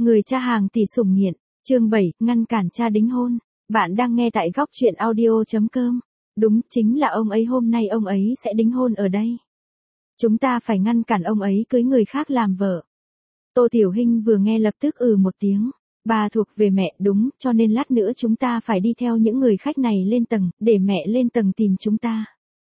Người cha hàng tỷ sủng nghiện, chương 7, ngăn cản cha đính hôn. Bạn đang nghe tại góc truyện audio.com. Đúng, chính là ông ấy, hôm nay ông ấy sẽ đính hôn ở đây. Chúng ta phải ngăn cản ông ấy cưới người khác làm vợ. Tô Tiểu Hinh vừa nghe lập tức một tiếng. Bà thuộc về mẹ, đúng, cho nên lát nữa chúng ta phải đi theo những người khách này lên tầng, để mẹ lên tầng tìm chúng ta.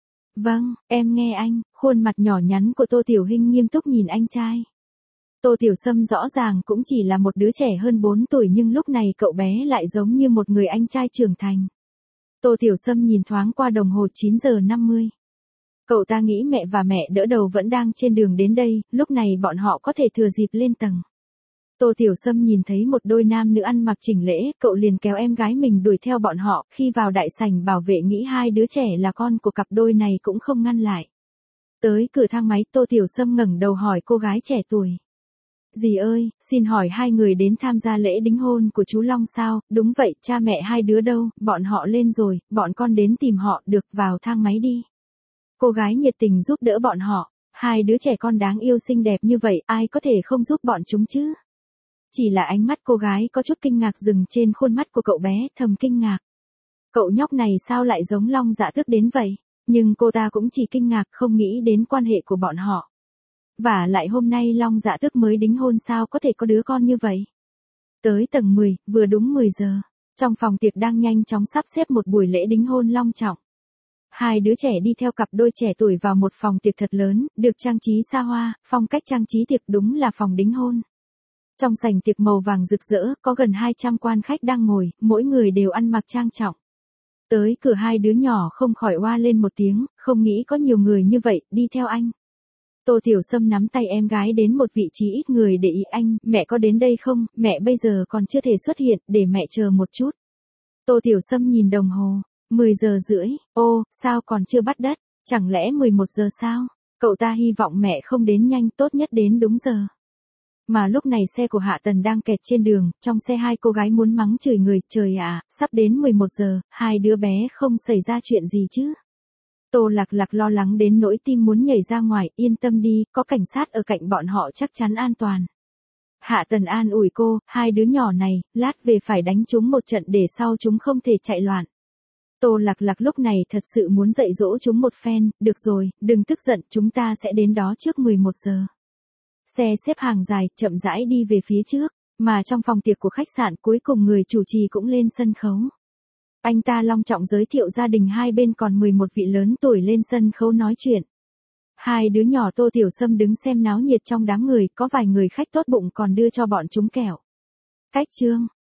Vâng, em nghe anh. Khuôn mặt nhỏ nhắn của Tô Tiểu Hinh nghiêm túc nhìn anh trai. Tô Tiểu Sâm rõ ràng cũng chỉ là một đứa trẻ hơn 4 tuổi, nhưng lúc này cậu bé lại giống như một người anh trai trưởng thành. Tô Tiểu Sâm nhìn thoáng qua đồng hồ 9 giờ 50. Cậu ta nghĩ mẹ và mẹ đỡ đầu vẫn đang trên đường đến đây, lúc này bọn họ có thể thừa dịp lên tầng. Tô Tiểu Sâm nhìn thấy một đôi nam nữ ăn mặc chỉnh lễ, cậu liền kéo em gái mình đuổi theo bọn họ, khi vào đại sảnh bảo vệ nghĩ hai đứa trẻ là con của cặp đôi này cũng không ngăn lại. Tới cửa thang máy, Tô Tiểu Sâm ngẩng đầu hỏi cô gái trẻ tuổi. Dì ơi, xin hỏi hai người đến tham gia lễ đính hôn của chú Long sao? Đúng vậy, cha mẹ hai đứa đâu? Bọn họ lên rồi, bọn con đến tìm họ, được, vào thang máy đi. Cô gái nhiệt tình giúp đỡ bọn họ. Hai đứa trẻ con đáng yêu xinh đẹp như vậy, ai có thể không giúp bọn chúng chứ? Chỉ là ánh mắt cô gái có chút kinh ngạc dừng trên khuôn mắt của cậu bé, thầm kinh ngạc. Cậu nhóc này sao lại giống Long Dạ Tước đến vậy? Nhưng cô ta cũng chỉ kinh ngạc, không nghĩ đến quan hệ của bọn họ. Và lại hôm nay Long Dạ Tước mới đính hôn, sao có thể có đứa con như vậy? Tới tầng 10, vừa đúng 10 giờ. Trong phòng tiệc đang nhanh chóng sắp xếp một buổi lễ đính hôn long trọng. Hai đứa trẻ đi theo cặp đôi trẻ tuổi vào một phòng tiệc thật lớn, được trang trí xa hoa, phong cách trang trí tiệc đúng là phòng đính hôn. Trong sảnh tiệc màu vàng rực rỡ, có gần 200 quan khách đang ngồi, mỗi người đều ăn mặc trang trọng. Tới cửa hai đứa nhỏ không khỏi oa lên một tiếng, không nghĩ có nhiều người như vậy, đi theo anh. Tô Tiểu Sâm nắm tay em gái đến một vị trí ít người để ý. Anh, mẹ có đến đây không? Mẹ bây giờ còn chưa thể xuất hiện, để mẹ chờ một chút. Tô Tiểu Sâm nhìn đồng hồ, 10 giờ rưỡi, ô, sao còn chưa bắt đất, chẳng lẽ 11 giờ sao? Cậu ta hy vọng mẹ không đến nhanh, tốt nhất đến đúng giờ. Mà lúc này xe của Hạ Tần đang kẹt trên đường, trong xe hai cô gái muốn mắng chửi người, trời ạ, sắp đến 11 giờ, hai đứa bé không xảy ra chuyện gì chứ? Tô Lạc Lạc lo lắng đến nỗi tim muốn nhảy ra ngoài, yên tâm đi, có cảnh sát ở cạnh bọn họ chắc chắn an toàn. Hạ Tần an ủi cô, hai đứa nhỏ này, lát về phải đánh chúng một trận để sau chúng không thể chạy loạn. Tô Lạc Lạc lúc này thật sự muốn dạy dỗ chúng một phen, được rồi, đừng tức giận, chúng ta sẽ đến đó trước 11 giờ. Xe xếp hàng dài, chậm rãi đi về phía trước, mà trong phòng tiệc của khách sạn cuối cùng người chủ trì cũng lên sân khấu. Anh ta long trọng giới thiệu gia đình hai bên, còn 11 vị lớn tuổi lên sân khấu nói chuyện. Hai đứa nhỏ Tô Tiểu Sâm đứng xem náo nhiệt trong đám người, có vài người khách tốt bụng còn đưa cho bọn chúng kẹo. Cách chương